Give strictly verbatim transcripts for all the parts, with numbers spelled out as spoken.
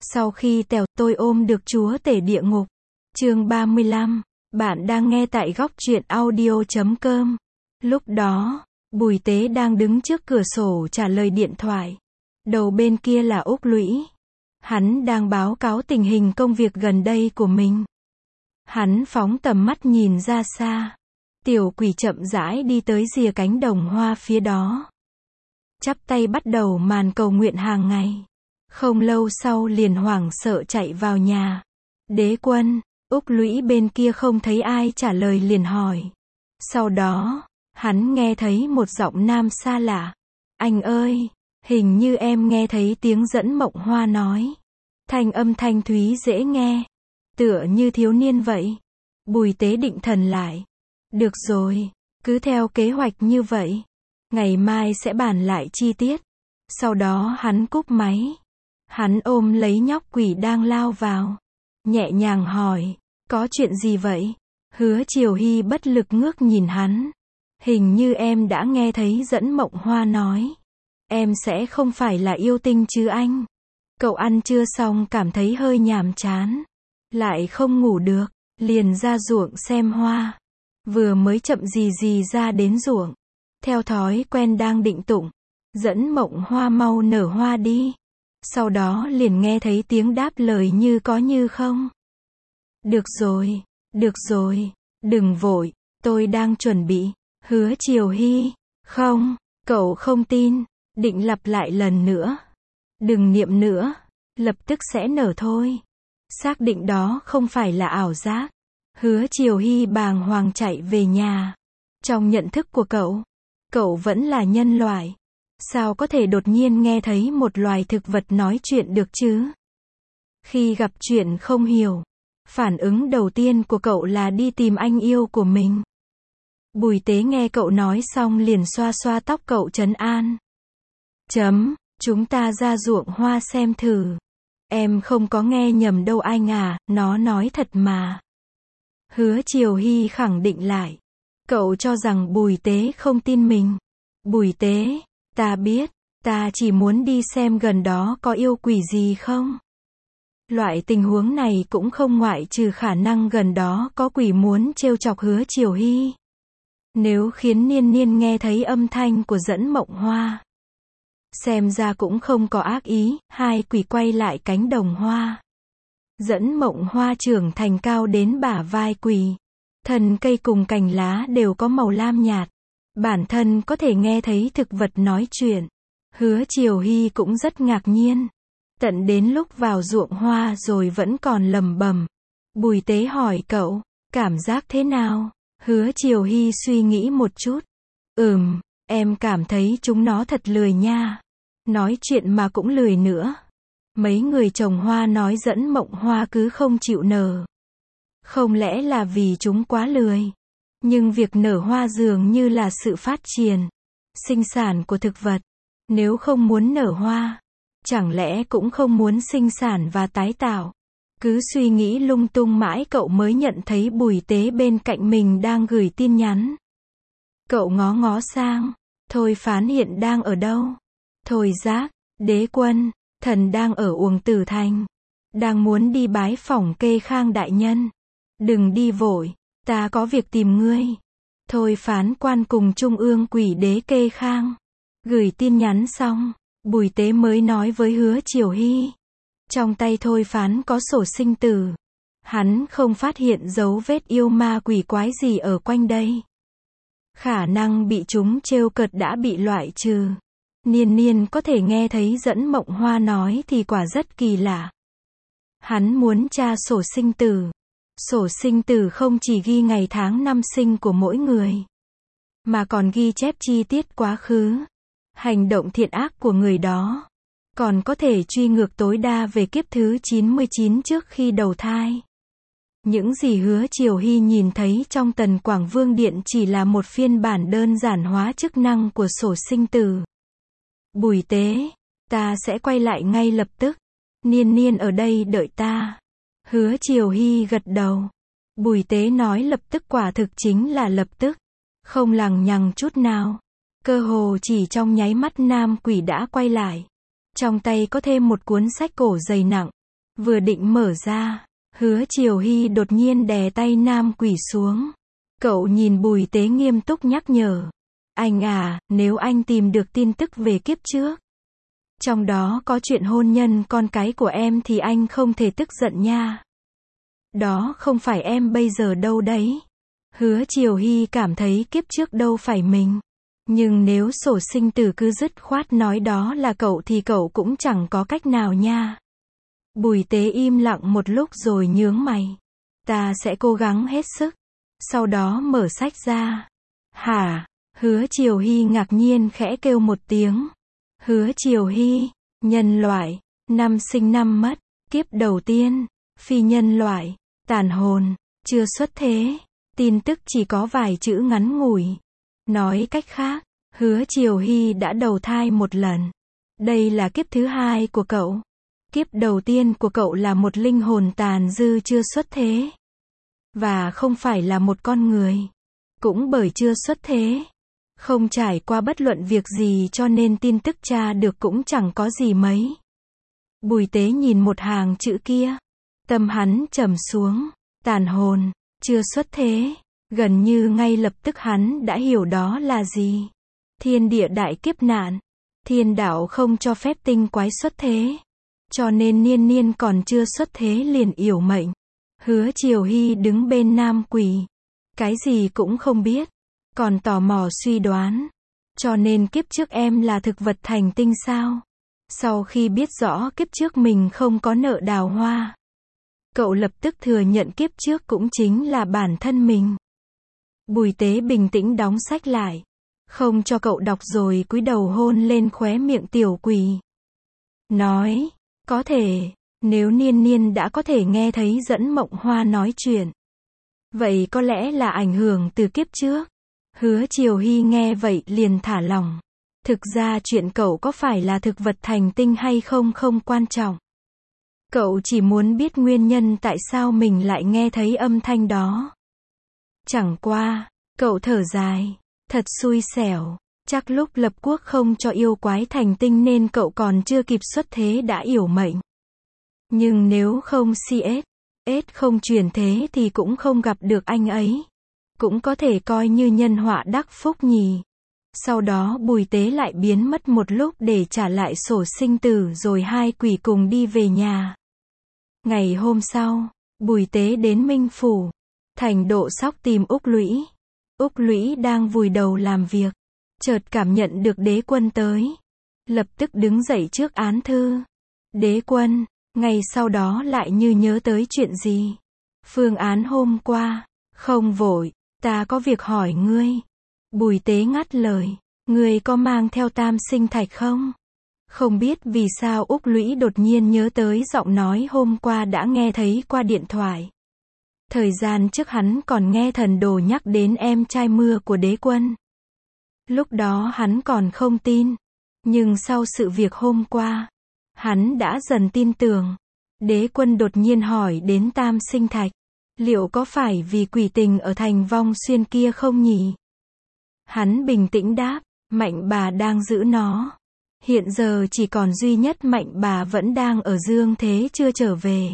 Sau khi tèo, tôi ôm được chúa tể địa ngục. Chương ba mươi lăm. Bạn đang nghe tại góc truyện audio chấm com. Lúc đó, Bùi Tế đang đứng trước cửa sổ trả lời điện thoại. Đầu bên kia là Úc Lũy. Hắn đang báo cáo tình hình công việc gần đây của mình. Hắn phóng tầm mắt nhìn ra xa. Tiểu Quỷ chậm rãi đi tới rìa cánh đồng hoa phía đó. Chắp tay bắt đầu màn cầu nguyện hàng ngày. Không lâu sau liền hoảng sợ chạy vào nhà. Đế quân, Úc Lũy bên kia không thấy ai trả lời liền hỏi. Sau đó, hắn nghe thấy một giọng nam xa lạ. Anh ơi, hình như em nghe thấy tiếng Dẫn Mộng Hoa nói. Thanh âm thanh thúy dễ nghe. Tựa như thiếu niên vậy. Bùi Tế định thần lại. Được rồi, cứ theo kế hoạch như vậy. Ngày mai sẽ bàn lại chi tiết. Sau đó hắn cúp máy. Hắn ôm lấy nhóc quỷ đang lao vào. Nhẹ nhàng hỏi, có chuyện gì vậy? Hứa Triều Hy bất lực ngước nhìn hắn. Hình như em đã nghe thấy Dẫn Mộng Hoa nói. Em sẽ không phải là yêu tinh chứ anh? Cậu ăn trưa xong cảm thấy hơi nhàm chán. Lại không ngủ được, liền ra ruộng xem hoa. Vừa mới chậm gì gì ra đến ruộng. Theo thói quen đang định tụng. Dẫn Mộng Hoa mau nở hoa đi. Sau đó liền nghe thấy tiếng đáp lời như có như không. Được rồi, được rồi, đừng vội, tôi đang chuẩn bị. Hứa Triều Hy, không, cậu không tin, định lặp lại lần nữa. Đừng niệm nữa, lập tức sẽ nở thôi. Xác định đó không phải là ảo giác. Hứa Triều Hy bàng hoàng chạy về nhà. Trong nhận thức của cậu, cậu vẫn là nhân loại. Sao có thể đột nhiên nghe thấy một loài thực vật nói chuyện được chứ? Khi gặp chuyện không hiểu, phản ứng đầu tiên của cậu là đi tìm anh yêu của mình. Bùi Tế nghe cậu nói xong liền xoa xoa tóc cậu trấn an. Chấm, chúng ta ra ruộng hoa xem thử. Em không có nghe nhầm đâu anh à, nó nói thật mà. Hứa Triều Hy khẳng định lại. Cậu cho rằng Bùi Tế không tin mình. Bùi Tế, ta biết, ta chỉ muốn đi xem gần đó có yêu quỷ gì không. Loại tình huống này cũng không ngoại trừ khả năng gần đó có quỷ muốn trêu chọc Hứa Triều Hy. Nếu khiến Niên Niên nghe thấy âm thanh của Dẫn Mộng Hoa, xem ra cũng không có ác ý. Hai quỷ quay lại cánh đồng hoa. Dẫn Mộng Hoa trưởng thành cao đến bả vai quỷ. Thân cây cùng cành lá đều có màu lam nhạt. Bản thân có thể nghe thấy thực vật nói chuyện. Hứa Triều Hy cũng rất ngạc nhiên. Tận đến lúc vào ruộng hoa rồi vẫn còn lầm bầm. Bùi Tế hỏi cậu, cảm giác thế nào? Hứa Triều Hy suy nghĩ một chút. Ừm, em cảm thấy chúng nó thật lười nha. Nói chuyện mà cũng lười nữa. Mấy người trồng hoa nói Dẫn Mộng Hoa cứ không chịu nở. Không lẽ là vì chúng quá lười? Nhưng việc nở hoa dường như là sự phát triển, sinh sản của thực vật. Nếu không muốn nở hoa, chẳng lẽ cũng không muốn sinh sản và tái tạo? Cứ suy nghĩ lung tung mãi cậu mới nhận thấy Bùi Tế bên cạnh mình đang gửi tin nhắn. Cậu ngó ngó sang, Thôi Phán hiện đang ở đâu? Thôi Giác, Đế quân, thần đang ở Uồng Tử Thành. Đang muốn đi bái phỏng Kê Khang đại nhân. Đừng đi vội, ta có việc tìm ngươi. Thôi Phán quan cùng Trung ương quỷ đế Kê Khang. Gửi tin nhắn xong, Bùi Tế mới nói với Hứa Triều Hy. Trong tay Thôi Phán có sổ sinh tử. Hắn không phát hiện dấu vết yêu ma quỷ quái gì ở quanh đây. Khả năng bị chúng trêu cợt đã bị loại trừ. Niên Niên có thể nghe thấy Dẫn Mộng Hoa nói thì quả rất kỳ lạ. Hắn muốn tra sổ sinh tử. Sổ sinh tử không chỉ ghi ngày tháng năm sinh của mỗi người, mà còn ghi chép chi tiết quá khứ, hành động thiện ác của người đó. Còn có thể truy ngược tối đa về kiếp thứ chín mươi chín trước khi đầu thai. Những gì Hứa Triều Hy nhìn thấy trong Tần Quảng Vương Điện chỉ là một phiên bản đơn giản hóa chức năng của sổ sinh tử. Bùi Tế, ta sẽ quay lại ngay lập tức. Niên Niên ở đây đợi ta. Hứa Triều Hy gật đầu. Bùi Tế nói lập tức quả thực chính là lập tức. Không lằng nhằng chút nào. Cơ hồ chỉ trong nháy mắt nam quỷ đã quay lại. Trong tay có thêm một cuốn sách cổ dày nặng. Vừa định mở ra, Hứa Triều Hy đột nhiên đè tay nam quỷ xuống. Cậu nhìn Bùi Tế nghiêm túc nhắc nhở. Anh à, nếu anh tìm được tin tức về kiếp trước, trong đó có chuyện hôn nhân con cái của em thì anh không thể tức giận nha. Đó không phải em bây giờ đâu đấy. Hứa Triều Hy cảm thấy kiếp trước đâu phải mình. Nhưng nếu sổ sinh tử cứ dứt khoát nói đó là cậu thì cậu cũng chẳng có cách nào nha. Bùi Tế im lặng một lúc rồi nhướng mày. Ta sẽ cố gắng hết sức. Sau đó mở sách ra. Hả? Hứa Triều Hy ngạc nhiên khẽ kêu một tiếng. Hứa Triều Hy, nhân loại, năm sinh năm mất, kiếp đầu tiên, phi nhân loại, tàn hồn, chưa xuất thế. Tin tức chỉ có vài chữ ngắn ngủi. Nói cách khác, Hứa Triều Hy đã đầu thai một lần. Đây là kiếp thứ hai của cậu. Kiếp đầu tiên của cậu là một linh hồn tàn dư chưa xuất thế. Và không phải là một con người. Cũng bởi chưa xuất thế, không trải qua bất luận việc gì cho nên tin tức tra được cũng chẳng có gì mấy. Bùi Tế nhìn một hàng chữ kia. Tâm hắn trầm xuống. Tàn hồn, chưa xuất thế. Gần như ngay lập tức hắn đã hiểu đó là gì. Thiên địa đại kiếp nạn. Thiên đạo không cho phép tinh quái xuất thế. Cho nên Niên Niên còn chưa xuất thế liền yểu mệnh. Hứa Triều Hy đứng bên nam quỷ. Cái gì cũng không biết. Còn tò mò suy đoán. Cho nên kiếp trước em là thực vật thành tinh sao? Sau khi biết rõ kiếp trước mình không có nợ đào hoa, cậu lập tức thừa nhận kiếp trước cũng chính là bản thân mình. Bùi Tế bình tĩnh đóng sách lại. Không cho cậu đọc rồi cúi đầu hôn lên khóe miệng tiểu quỷ. Nói, có thể, nếu Niên Niên đã có thể nghe thấy Dẫn Mộng Hoa nói chuyện, vậy có lẽ là ảnh hưởng từ kiếp trước. Hứa Triều Hy nghe vậy liền thả lỏng. Thực ra chuyện cậu có phải là thực vật thành tinh hay không không quan trọng. Cậu chỉ muốn biết nguyên nhân tại sao mình lại nghe thấy âm thanh đó. Chẳng qua, cậu thở dài. Thật xui xẻo. Chắc lúc lập quốc không cho yêu quái thành tinh nên cậu còn chưa kịp xuất thế đã yểu mệnh. Nhưng nếu không si ết, ết không chuyển thế thì cũng không gặp được anh ấy. Cũng có thể coi như nhân họa đắc phúc nhỉ. Sau đó Bùi Tế lại biến mất một lúc để trả lại sổ sinh tử rồi hai quỷ cùng đi về nhà. Ngày hôm sau, Bùi Tế đến Minh Phủ. Thành Độ Sóc tìm Úc Lũy. Úc Lũy đang vùi đầu làm việc. Chợt cảm nhận được Đế Quân tới. Lập tức đứng dậy trước án thư. Đế Quân, ngay sau đó lại như nhớ tới chuyện gì. Phương án hôm qua. Không vội, ta có việc hỏi ngươi. Bùi Tế ngắt lời. Ngươi có mang theo tam sinh thạch không? Không biết vì sao Úc Lũy đột nhiên nhớ tới giọng nói hôm qua đã nghe thấy qua điện thoại. Thời gian trước hắn còn nghe thần đồ nhắc đến em trai mưa của Đế Quân. Lúc đó hắn còn không tin. Nhưng sau sự việc hôm qua, hắn đã dần tin tưởng. Đế Quân đột nhiên hỏi đến tam sinh thạch. Liệu có phải vì quỷ tình ở thành Vong Xuyên kia không nhỉ? Hắn bình tĩnh đáp. Mạnh bà đang giữ nó. Hiện giờ chỉ còn duy nhất Mạnh bà vẫn đang ở dương thế chưa trở về.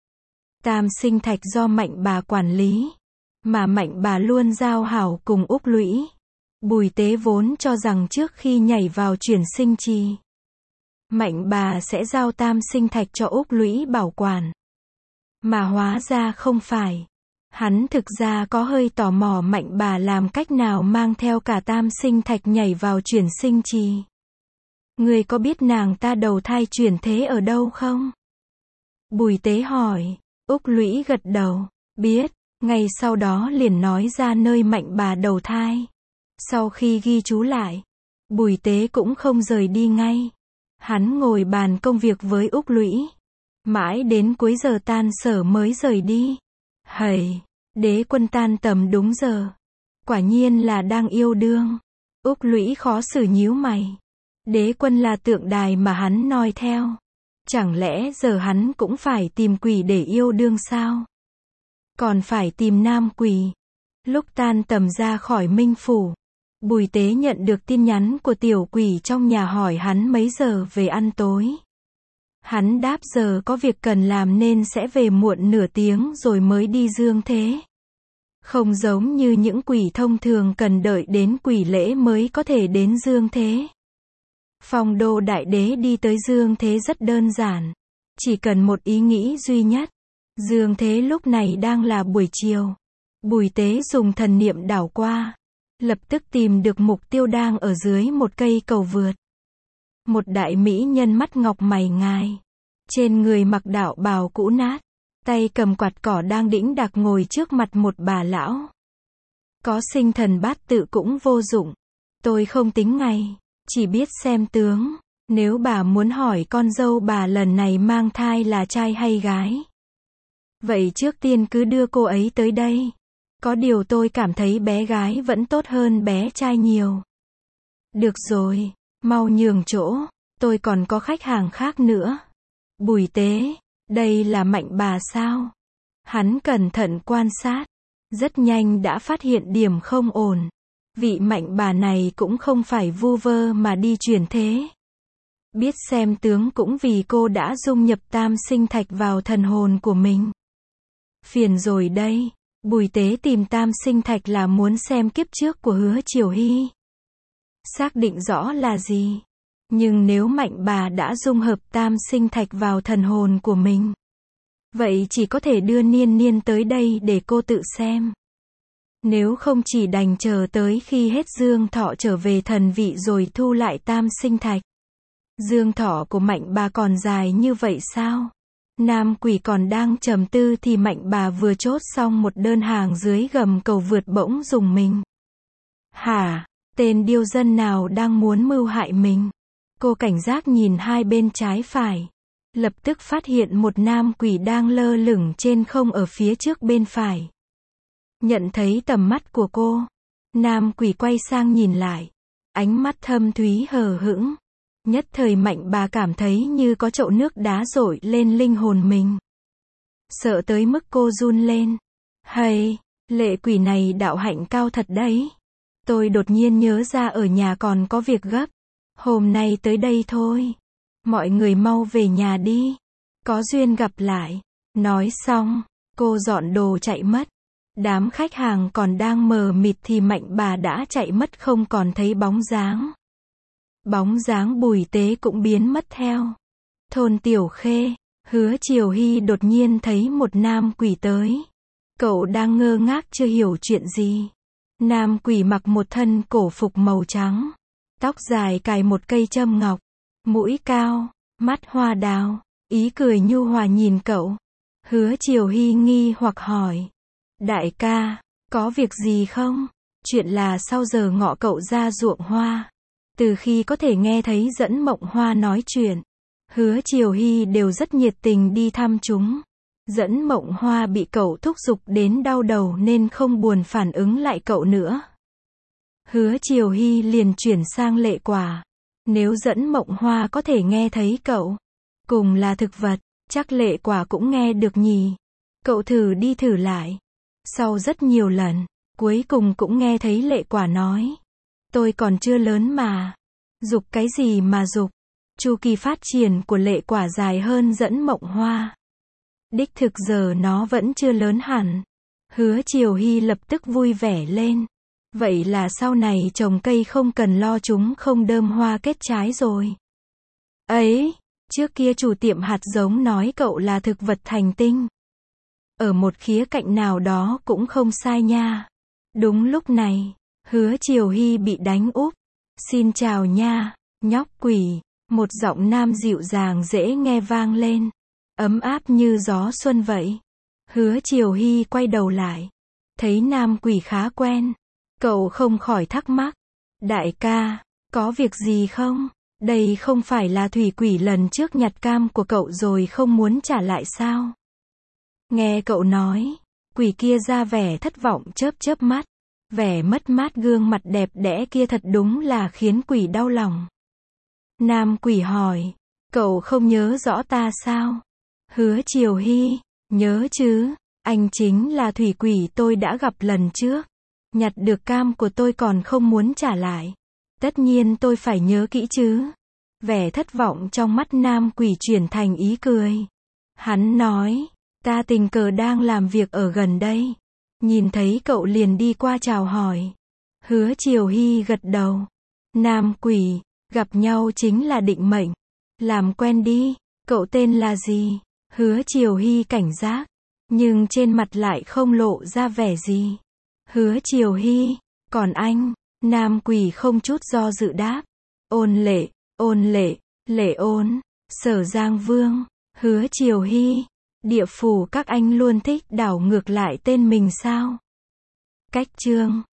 Tam sinh thạch do Mạnh bà quản lý. Mà Mạnh bà luôn giao hảo cùng Úc Lũy. Bùi Tế vốn cho rằng trước khi nhảy vào chuyển sinh trì, Mạnh bà sẽ giao tam sinh thạch cho Úc Lũy bảo quản. Mà hóa ra không phải. Hắn thực ra có hơi tò mò Mạnh bà làm cách nào mang theo cả tam sinh thạch nhảy vào chuyển sinh trì. Ngươi có biết nàng ta đầu thai chuyển thế ở đâu không? Bùi Tế hỏi. Úc Lũy gật đầu. Biết. Ngay sau đó liền nói ra nơi Mạnh bà đầu thai. Sau khi ghi chú lại, Bùi Tế cũng không rời đi ngay. Hắn ngồi bàn công việc với Úc Lũy. Mãi đến cuối giờ tan sở mới rời đi. Hầy, Đế Quân tan tầm đúng giờ. Quả nhiên là đang yêu đương. Úc Lũy khó xử nhíu mày. Đế Quân là tượng đài mà hắn noi theo. Chẳng lẽ giờ hắn cũng phải tìm quỷ để yêu đương sao? Còn phải tìm nam quỷ. Lúc tan tầm ra khỏi Minh Phủ, Bùi Tế nhận được tin nhắn của tiểu quỷ trong nhà hỏi hắn mấy giờ về ăn tối. Hắn đáp giờ có việc cần làm nên sẽ về muộn nửa tiếng rồi mới đi dương thế. Không giống như những quỷ thông thường cần đợi đến quỷ lễ mới có thể đến dương thế. Phong Đô Đại Đế đi tới dương thế rất đơn giản. Chỉ cần một ý nghĩ duy nhất. Dương thế lúc này đang là buổi chiều. Bùi Tế dùng thần niệm đảo qua. Lập tức tìm được mục tiêu đang ở dưới một cây cầu vượt. Một đại mỹ nhân mắt ngọc mày ngài. Trên người mặc đạo bào cũ nát. Tay cầm quạt cỏ đang đĩnh đạc ngồi trước mặt một bà lão. Có sinh thần bát tự cũng vô dụng. Tôi không tính ngày. Chỉ biết xem tướng. Nếu bà muốn hỏi con dâu bà lần này mang thai là trai hay gái. Vậy trước tiên cứ đưa cô ấy tới đây. Có điều tôi cảm thấy bé gái vẫn tốt hơn bé trai nhiều. Được rồi, mau nhường chỗ, tôi còn có khách hàng khác nữa. Bùi Tế, đây là Mạnh bà sao? Hắn cẩn thận quan sát, rất nhanh đã phát hiện điểm không ổn. Vị Mạnh bà này cũng không phải vu vơ mà đi chuyển thế. Biết xem tướng cũng vì cô đã dung nhập tam sinh thạch vào thần hồn của mình. Phiền rồi đây. Bùi Tế tìm tam sinh thạch là muốn xem kiếp trước của Hứa Triều Hy. Xác định rõ là gì. Nhưng nếu Mạnh bà đã dung hợp tam sinh thạch vào thần hồn của mình. Vậy chỉ có thể đưa Niên Niên tới đây để cô tự xem. Nếu không chỉ đành chờ tới khi hết dương thọ trở về thần vị rồi thu lại tam sinh thạch. Dương thọ của Mạnh bà còn dài như vậy sao? Nam quỷ còn đang trầm tư thì Mạnh bà vừa chốt xong một đơn hàng dưới gầm cầu vượt bỗng rùng mình. Hả? Tên điêu dân nào đang muốn mưu hại mình? Cô cảnh giác nhìn hai bên trái phải. Lập tức phát hiện một nam quỷ đang lơ lửng trên không ở phía trước bên phải. Nhận thấy tầm mắt của cô. Nam quỷ quay sang nhìn lại. Ánh mắt thâm thúy hờ hững. Nhất thời Mạnh bà cảm thấy như có chậu nước đá dội lên linh hồn mình. Sợ tới mức cô run lên. Hay, lệ quỷ này đạo hạnh cao thật đấy. Tôi đột nhiên nhớ ra ở nhà còn có việc gấp. Hôm nay tới đây thôi. Mọi người mau về nhà đi. Có duyên gặp lại. Nói xong, cô dọn đồ chạy mất. Đám khách hàng còn đang mờ mịt thì Mạnh bà đã chạy mất không còn thấy bóng dáng. Bóng dáng Bùi Tế cũng biến mất theo. Thôn Tiểu Khê, Hứa Triều Hy đột nhiên thấy một nam quỷ tới. Cậu đang ngơ ngác chưa hiểu chuyện gì. Nam quỷ mặc một thân cổ phục màu trắng. Tóc dài cài một cây châm ngọc. Mũi cao, mắt hoa đào. Ý cười nhu hòa nhìn cậu. Hứa Triều Hy nghi hoặc hỏi. Đại ca, có việc gì không? Chuyện là sau giờ ngọ cậu ra ruộng hoa. Từ khi có thể nghe thấy Dẫn Mộng Hoa nói chuyện, Hứa Triều Hy đều rất nhiệt tình đi thăm chúng. Dẫn Mộng Hoa bị cậu thúc giục đến đau đầu nên không buồn phản ứng lại cậu nữa. Hứa Triều Hy liền chuyển sang Lệ Quả. Nếu Dẫn Mộng Hoa có thể nghe thấy cậu, cùng là thực vật, chắc Lệ Quả cũng nghe được nhỉ. Cậu thử đi thử lại. Sau rất nhiều lần, cuối cùng cũng nghe thấy Lệ Quả nói. Tôi còn chưa lớn mà. Dục cái gì mà dục. Chu kỳ phát triển của Lệ Quả dài hơn Dẫn Mộng Hoa. Đích thực giờ nó vẫn chưa lớn hẳn. Hứa Triều Hy lập tức vui vẻ lên. Vậy là sau này trồng cây không cần lo chúng không đơm hoa kết trái rồi. Ấy, trước kia chủ tiệm hạt giống nói cậu là thực vật thành tinh. Ở một khía cạnh nào đó cũng không sai nha. Đúng lúc này, Hứa Triều Hy bị đánh úp. Xin chào nha, nhóc quỷ. Một giọng nam dịu dàng dễ nghe vang lên. Ấm áp như gió xuân vậy. Hứa Triều Hy quay đầu lại. Thấy nam quỷ khá quen. Cậu không khỏi thắc mắc. Đại ca, có việc gì không? Đây không phải là thủy quỷ lần trước nhặt cam của cậu rồi không muốn trả lại sao? Nghe cậu nói, quỷ kia ra vẻ thất vọng chớp chớp mắt. Vẻ mất mát gương mặt đẹp đẽ kia thật đúng là khiến quỷ đau lòng. Nam quỷ hỏi, cậu không nhớ rõ ta sao? Hứa Triều Hy, nhớ chứ, anh chính là thủy quỷ tôi đã gặp lần trước. Nhặt được cam của tôi còn không muốn trả lại. Tất nhiên tôi phải nhớ kỹ chứ. Vẻ thất vọng trong mắt nam quỷ chuyển thành ý cười. Hắn nói, ta tình cờ đang làm việc ở gần đây. Nhìn thấy cậu liền đi qua chào hỏi. Hứa Triều Hy gật đầu. Nam quỷ, gặp nhau chính là định mệnh. Làm quen đi, cậu tên là gì? Hứa Triều Hy cảnh giác, nhưng trên mặt lại không lộ ra vẻ gì. Hứa Triều Hy, còn anh? Nam quỷ không chút do dự đáp. Ôn Lệ, Ôn Lệ, Lệ Ôn, Sở Giang Vương. Hứa Triều Hy, địa phủ các anh luôn thích đảo ngược lại tên mình sao? Cách chương